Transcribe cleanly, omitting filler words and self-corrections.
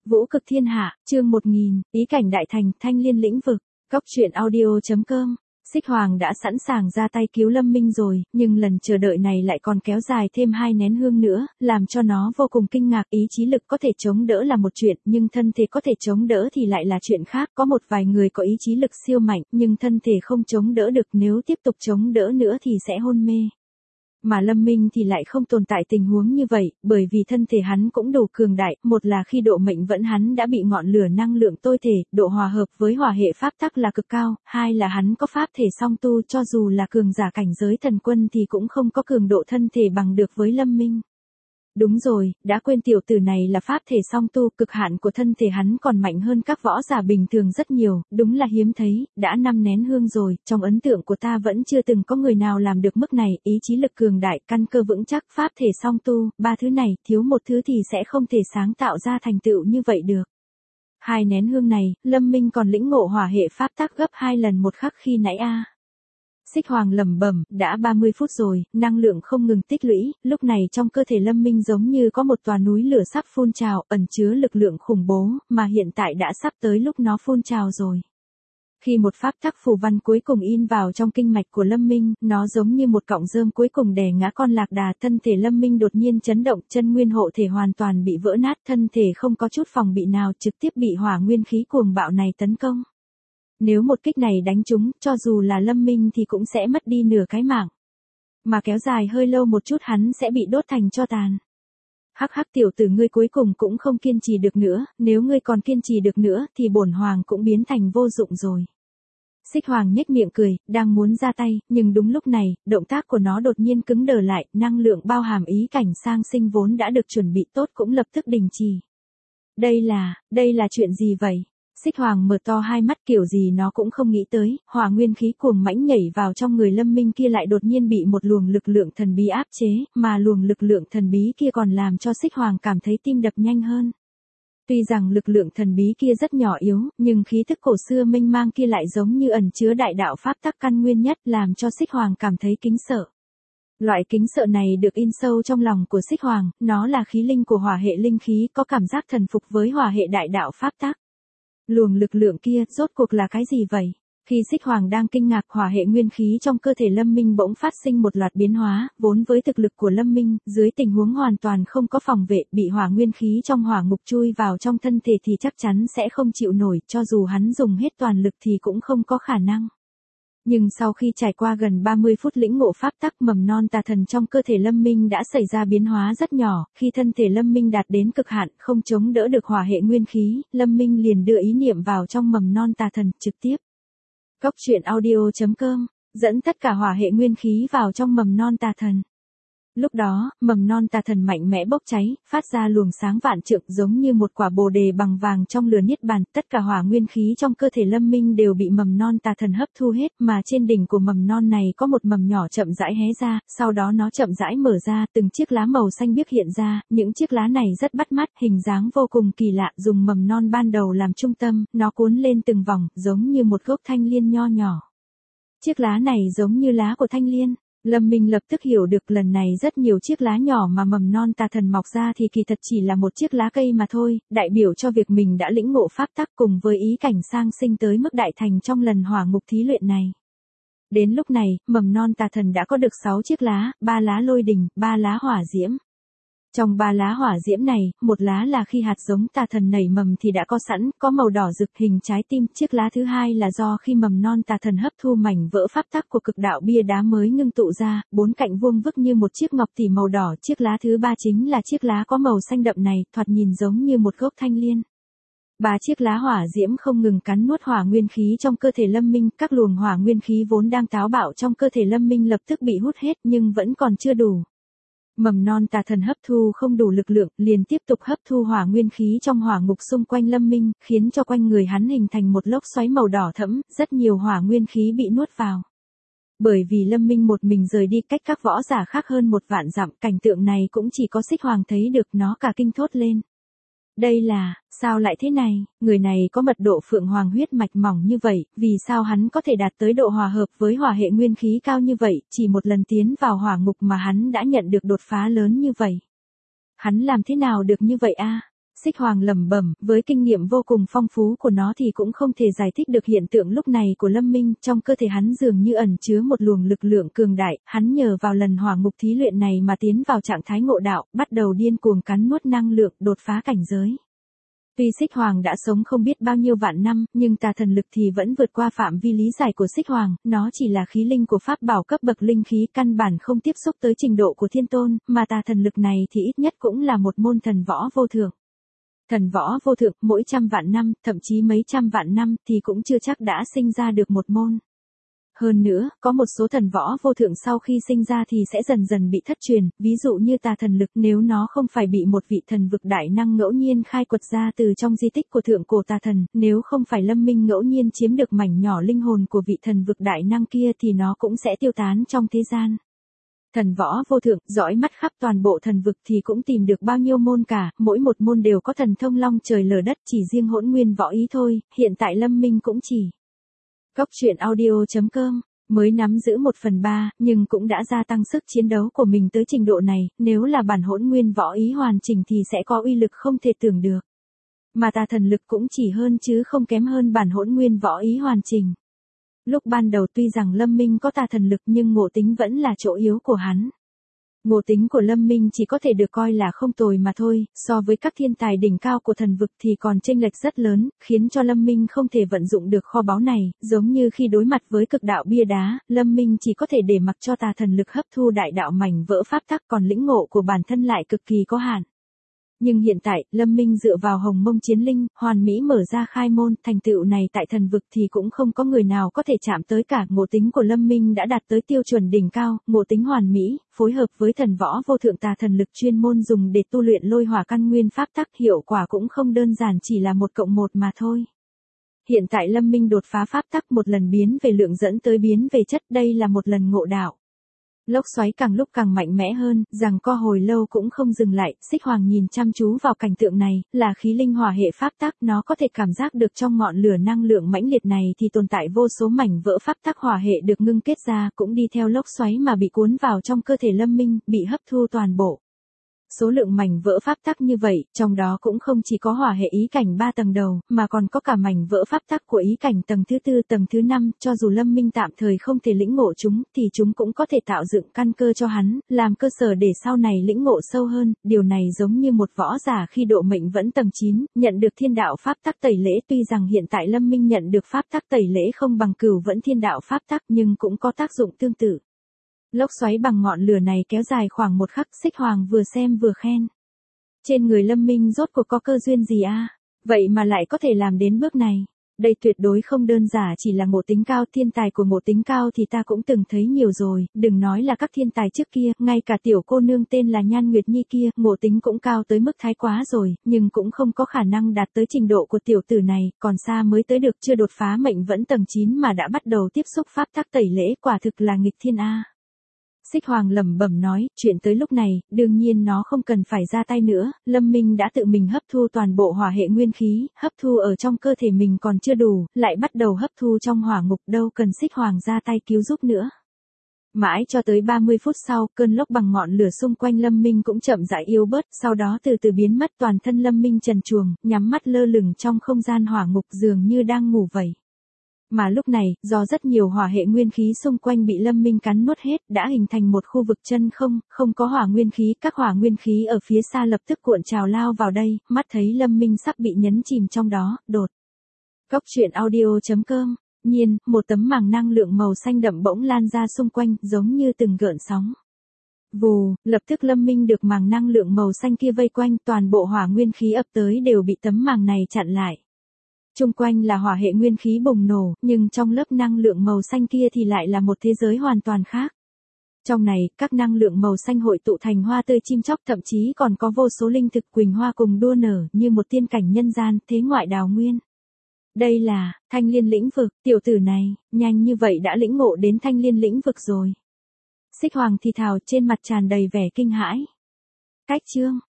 Vũ cực thiên hạ, chương 1000, ý cảnh đại thành, thanh liên lĩnh vực. Cóc truyện audio.com. Xích Hoàng đã sẵn sàng ra tay cứu Lâm Minh rồi, nhưng lần chờ đợi này lại còn kéo dài thêm 2 nén hương nữa, làm cho nó vô cùng kinh ngạc. Ý chí lực có thể chống đỡ là một chuyện, nhưng thân thể có thể chống đỡ thì lại là chuyện khác. Có một vài người có ý chí lực siêu mạnh, nhưng thân thể không chống đỡ được, nếu tiếp tục chống đỡ nữa thì sẽ hôn mê. Mà Lâm Minh thì lại không tồn tại tình huống như vậy, bởi vì thân thể hắn cũng đủ cường đại, một là khi độ mệnh vẫn hắn đã bị ngọn lửa năng lượng tôi thể, độ hòa hợp với hỏa hệ pháp tắc là cực cao, hai là hắn có pháp thể song tu, cho dù là cường giả cảnh giới thần quân thì cũng không có cường độ thân thể bằng được với Lâm Minh. Đúng rồi, đã quên tiểu tử này là pháp thể song tu, cực hạn của thân thể hắn còn mạnh hơn các võ giả bình thường rất nhiều, đúng là hiếm thấy, đã 5 nén hương rồi, trong ấn tượng của ta vẫn chưa từng có người nào làm được mức này, ý chí lực cường đại, căn cơ vững chắc, pháp thể song tu, 3 thứ này, thiếu một thứ thì sẽ không thể sáng tạo ra thành tựu như vậy được. 2 nén hương này, Lâm Minh còn lĩnh ngộ hỏa hệ pháp tắc gấp 2 lần một khắc khi nãy a. Xích Hoàng lẩm bẩm, đã 30 phút rồi, năng lượng không ngừng tích lũy, lúc này trong cơ thể Lâm Minh giống như có một tòa núi lửa sắp phun trào, ẩn chứa lực lượng khủng bố, mà hiện tại đã sắp tới lúc nó phun trào rồi. Khi một pháp tắc phù văn cuối cùng in vào trong kinh mạch của Lâm Minh, nó giống như một cọng rơm cuối cùng đè ngã con lạc đà, thân thể Lâm Minh đột nhiên chấn động, chân nguyên hộ thể hoàn toàn bị vỡ nát, thân thể không có chút phòng bị nào, trực tiếp bị hỏa nguyên khí cuồng bạo này tấn công. Nếu một kích này đánh trúng, cho dù là Lâm Minh thì cũng sẽ mất đi nửa cái mạng. Mà kéo dài hơi lâu một chút hắn sẽ bị đốt thành tro tàn. Hắc hắc, tiểu tử ngươi cuối cùng cũng không kiên trì được nữa, nếu ngươi còn kiên trì được nữa thì bổn hoàng cũng biến thành vô dụng rồi. Xích Hoàng nhếch miệng cười, đang muốn ra tay, nhưng đúng lúc này, động tác của nó đột nhiên cứng đờ lại, năng lượng bao hàm ý cảnh sang sinh vốn đã được chuẩn bị tốt cũng lập tức đình trì. Đây là chuyện gì vậy? Xích Hoàng mở to hai mắt, kiểu gì nó cũng không nghĩ tới, hỏa nguyên khí cuồng mãnh nhảy vào trong người Lâm Minh kia lại đột nhiên bị một luồng lực lượng thần bí áp chế, mà luồng lực lượng thần bí kia còn làm cho Xích Hoàng cảm thấy tim đập nhanh hơn. Tuy rằng lực lượng thần bí kia rất nhỏ yếu, nhưng khí thức cổ xưa mênh mang kia lại giống như ẩn chứa đại đạo pháp tắc căn nguyên nhất, làm cho Xích Hoàng cảm thấy kính sợ. Loại kính sợ này được in sâu trong lòng của Xích Hoàng, nó là khí linh của hỏa hệ linh khí, có cảm giác thần phục với hỏa hệ đại đạo pháp tắc. Luồng lực lượng kia, rốt cuộc là cái gì vậy? Khi Xích Hoàng đang kinh ngạc, hỏa hệ nguyên khí trong cơ thể Lâm Minh bỗng phát sinh một loạt biến hóa, vốn với thực lực của Lâm Minh, dưới tình huống hoàn toàn không có phòng vệ, bị hỏa nguyên khí trong hỏa ngục chui vào trong thân thể thì chắc chắn sẽ không chịu nổi, cho dù hắn dùng hết toàn lực thì cũng không có khả năng. Nhưng sau khi trải qua gần 30 phút lĩnh ngộ pháp tắc, mầm non tà thần trong cơ thể Lâm Minh đã xảy ra biến hóa rất nhỏ, khi thân thể Lâm Minh đạt đến cực hạn, không chống đỡ được hỏa hệ nguyên khí, Lâm Minh liền đưa ý niệm vào trong mầm non tà thần, trực tiếp. Cóc truyện audio.com, dẫn tất cả hỏa hệ nguyên khí vào trong mầm non tà thần. Lúc đó, mầm non tà thần mạnh mẽ bốc cháy, phát ra luồng sáng vạn trượng giống như một quả bồ đề bằng vàng trong lửa niết bàn, tất cả hỏa nguyên khí trong cơ thể Lâm Minh đều bị mầm non tà thần hấp thu hết, mà trên đỉnh của mầm non này có một mầm nhỏ chậm rãi hé ra, sau đó nó chậm rãi mở ra, từng chiếc lá màu xanh biếc hiện ra, những chiếc lá này rất bắt mắt, hình dáng vô cùng kỳ lạ, dùng mầm non ban đầu làm trung tâm, nó cuốn lên từng vòng, giống như một gốc thanh liên nho nhỏ. Chiếc lá này giống như lá của thanh liên. Lâm Minh lập tức hiểu được lần này rất nhiều chiếc lá nhỏ mà mầm non tà thần mọc ra thì kỳ thật chỉ là một chiếc lá cây mà thôi, đại biểu cho việc mình đã lĩnh ngộ pháp tắc cùng với ý cảnh sang sinh tới mức đại thành trong lần hỏa ngục thí luyện này. Đến lúc này, mầm non tà thần đã có được 6 chiếc lá, 3 lá lôi đình, 3 lá hỏa diễm. Trong 3 lá hỏa diễm này, một lá là khi hạt giống tà thần nảy mầm thì đã có sẵn, có màu đỏ rực hình trái tim, chiếc lá thứ hai là do khi mầm non tà thần hấp thu mảnh vỡ pháp tắc của cực đạo bia đá mới ngưng tụ ra, 4 cạnh vuông vức như một chiếc ngọc tỷ màu đỏ, chiếc lá thứ ba chính là chiếc lá có màu xanh đậm này, thoạt nhìn giống như một gốc thanh liên. 3 chiếc lá hỏa diễm không ngừng cắn nuốt hỏa nguyên khí trong cơ thể Lâm Minh, các luồng hỏa nguyên khí vốn đang táo bạo trong cơ thể Lâm Minh lập tức bị hút hết nhưng vẫn còn chưa đủ. Mầm non tà thần hấp thu không đủ lực lượng, liền tiếp tục hấp thu hỏa nguyên khí trong hỏa ngục xung quanh Lâm Minh, khiến cho quanh người hắn hình thành một lốc xoáy màu đỏ thẫm, rất nhiều hỏa nguyên khí bị nuốt vào. Bởi vì Lâm Minh một mình rời đi cách các võ giả khác hơn 1 vạn dặm, cảnh tượng này cũng chỉ có Xích Hoàng thấy được, nó cả kinh thốt lên. Đây là, sao lại thế này, người này có mật độ phượng hoàng huyết mạch mỏng như vậy, vì sao hắn có thể đạt tới độ hòa hợp với hỏa hệ nguyên khí cao như vậy, chỉ một lần tiến vào hỏa ngục mà hắn đã nhận được đột phá lớn như vậy. Hắn làm thế nào được như vậy a? Xích Hoàng lẩm bẩm, với kinh nghiệm vô cùng phong phú của nó thì cũng không thể giải thích được hiện tượng lúc này của Lâm Minh, trong cơ thể hắn dường như ẩn chứa một luồng lực lượng cường đại, hắn nhờ vào lần hỏa ngục thí luyện này mà tiến vào trạng thái ngộ đạo, bắt đầu điên cuồng cắn nuốt năng lượng, đột phá cảnh giới. Tuy Xích Hoàng đã sống không biết bao nhiêu vạn năm, nhưng tà thần lực thì vẫn vượt qua phạm vi lý giải của Xích Hoàng, nó chỉ là khí linh của pháp bảo cấp bậc linh khí căn bản không tiếp xúc tới trình độ của thiên tôn, mà tà thần lực này thì ít nhất cũng là một môn thần võ vô thượng. Thần võ vô thượng, mỗi trăm vạn năm, thậm chí mấy trăm vạn năm thì cũng chưa chắc đã sinh ra được một môn. Hơn nữa, có một số thần võ vô thượng sau khi sinh ra thì sẽ dần dần bị thất truyền, ví dụ như tà thần lực nếu nó không phải bị một vị thần vực đại năng ngẫu nhiên khai quật ra từ trong di tích của thượng cổ tà thần, nếu không phải Lâm Minh ngẫu nhiên chiếm được mảnh nhỏ linh hồn của vị thần vực đại năng kia thì nó cũng sẽ tiêu tán trong thế gian. Thần võ vô thượng, dõi mắt khắp toàn bộ thần vực thì cũng tìm được bao nhiêu môn cả, mỗi một môn đều có thần thông long trời lở đất, chỉ riêng hỗn nguyên võ ý thôi, hiện tại Lâm Minh cũng chỉ. Góc truyện audio.com, mới nắm giữ 1/3, nhưng cũng đã gia tăng sức chiến đấu của mình tới trình độ này, nếu là bản hỗn nguyên võ ý hoàn chỉnh thì sẽ có uy lực không thể tưởng được. Mà tà thần lực cũng chỉ hơn chứ không kém hơn bản hỗn nguyên võ ý hoàn chỉnh. Lúc ban đầu tuy rằng Lâm Minh có tà thần lực nhưng ngộ tính vẫn là chỗ yếu của hắn. Ngộ tính của Lâm Minh chỉ có thể được coi là không tồi mà thôi, so với các thiên tài đỉnh cao của thần vực thì còn chênh lệch rất lớn, khiến cho Lâm Minh không thể vận dụng được kho báu này, giống như khi đối mặt với cực đạo bia đá, Lâm Minh chỉ có thể để mặc cho tà thần lực hấp thu đại đạo mảnh vỡ pháp tắc, còn lĩnh ngộ của bản thân lại cực kỳ có hạn. Nhưng hiện tại, Lâm Minh dựa vào Hồng Mông Chiến Linh, hoàn mỹ mở ra khai môn, thành tựu này tại thần vực thì cũng không có người nào có thể chạm tới cả. Ngộ tính của Lâm Minh đã đạt tới tiêu chuẩn đỉnh cao, ngộ tính hoàn mỹ, phối hợp với thần võ vô thượng tà thần lực chuyên môn dùng để tu luyện lôi hỏa căn nguyên pháp tắc, hiệu quả cũng không đơn giản chỉ là 1+1 mà thôi. Hiện tại Lâm Minh đột phá pháp tắc, một lần biến về lượng dẫn tới biến về chất, đây là một lần ngộ đạo. Lốc xoáy càng lúc càng mạnh mẽ hơn, giằng co hồi lâu cũng không dừng lại, Xích Hoàng nhìn chăm chú vào cảnh tượng này, là khí linh hỏa hệ pháp tắc, nó có thể cảm giác được trong ngọn lửa năng lượng mãnh liệt này thì tồn tại vô số mảnh vỡ pháp tắc hỏa hệ được ngưng kết ra, cũng đi theo lốc xoáy mà bị cuốn vào trong cơ thể Lâm Minh, bị hấp thu toàn bộ. Số lượng mảnh vỡ pháp tắc như vậy, trong đó cũng không chỉ có hỏa hệ ý cảnh 3 tầng đầu, mà còn có cả mảnh vỡ pháp tắc của ý cảnh tầng thứ 4, tầng thứ 5, cho dù Lâm Minh tạm thời không thể lĩnh ngộ chúng, thì chúng cũng có thể tạo dựng căn cơ cho hắn, làm cơ sở để sau này lĩnh ngộ sâu hơn, điều này giống như một võ giả khi độ mệnh vẫn tầng 9, nhận được thiên đạo pháp tắc tẩy lễ, tuy rằng hiện tại Lâm Minh nhận được pháp tắc tẩy lễ không bằng Cửu Vẫn thiên đạo pháp tắc nhưng cũng có tác dụng tương tự. Lốc xoáy bằng ngọn lửa này kéo dài khoảng 1 khắc, Xích Hoàng vừa xem vừa khen. Trên người Lâm Minh rốt cuộc có cơ duyên gì a? Vậy mà lại có thể làm đến bước này. Đây tuyệt đối không đơn giản chỉ là ngộ tính cao, thiên tài của ngộ tính cao thì ta cũng từng thấy nhiều rồi, đừng nói là các thiên tài trước kia, ngay cả tiểu cô nương tên là Nhan Nguyệt Nhi kia, ngộ tính cũng cao tới mức thái quá rồi, nhưng cũng không có khả năng đạt tới trình độ của tiểu tử này, còn xa mới tới được, chưa đột phá mệnh vẫn tầng 9 mà đã bắt đầu tiếp xúc pháp tắc tẩy lễ, quả thực là nghịch thiên a. Xích Hoàng lẩm bẩm nói, chuyện tới lúc này, đương nhiên nó không cần phải ra tay nữa, Lâm Minh đã tự mình hấp thu toàn bộ hỏa hệ nguyên khí, hấp thu ở trong cơ thể mình còn chưa đủ, lại bắt đầu hấp thu trong hỏa ngục, đâu cần Xích Hoàng ra tay cứu giúp nữa. Mãi cho tới 30 phút sau, cơn lốc bằng ngọn lửa xung quanh Lâm Minh cũng chậm rãi yếu bớt, sau đó từ từ biến mất, toàn thân Lâm Minh trần truồng, nhắm mắt lơ lửng trong không gian hỏa ngục dường như đang ngủ vậy. Mà lúc này, do rất nhiều hỏa hệ nguyên khí xung quanh bị Lâm Minh cắn nuốt hết, đã hình thành một khu vực chân không, không có hỏa nguyên khí, các hỏa nguyên khí ở phía xa lập tức cuộn trào lao vào đây, mắt thấy Lâm Minh sắp bị nhấn chìm trong đó, đột. Góc truyện audio.com, nhiên, một tấm màng năng lượng màu xanh đậm bỗng lan ra xung quanh, giống như từng gợn sóng. Vù, lập tức Lâm Minh được màng năng lượng màu xanh kia vây quanh, toàn bộ hỏa nguyên khí ập tới đều bị tấm màng này chặn lại. Chung quanh là hỏa hệ nguyên khí bùng nổ, nhưng trong lớp năng lượng màu xanh kia thì lại là một thế giới hoàn toàn khác. Trong này, các năng lượng màu xanh hội tụ thành hoa tươi chim chóc, thậm chí còn có vô số linh thực quỳnh hoa cùng đua nở, như một tiên cảnh nhân gian, thế ngoại đào nguyên. Đây là Thanh Liên lĩnh vực, tiểu tử này, nhanh như vậy đã lĩnh ngộ đến Thanh Liên lĩnh vực rồi. Xích Hoàng thì thào, trên mặt tràn đầy vẻ kinh hãi. Cách chương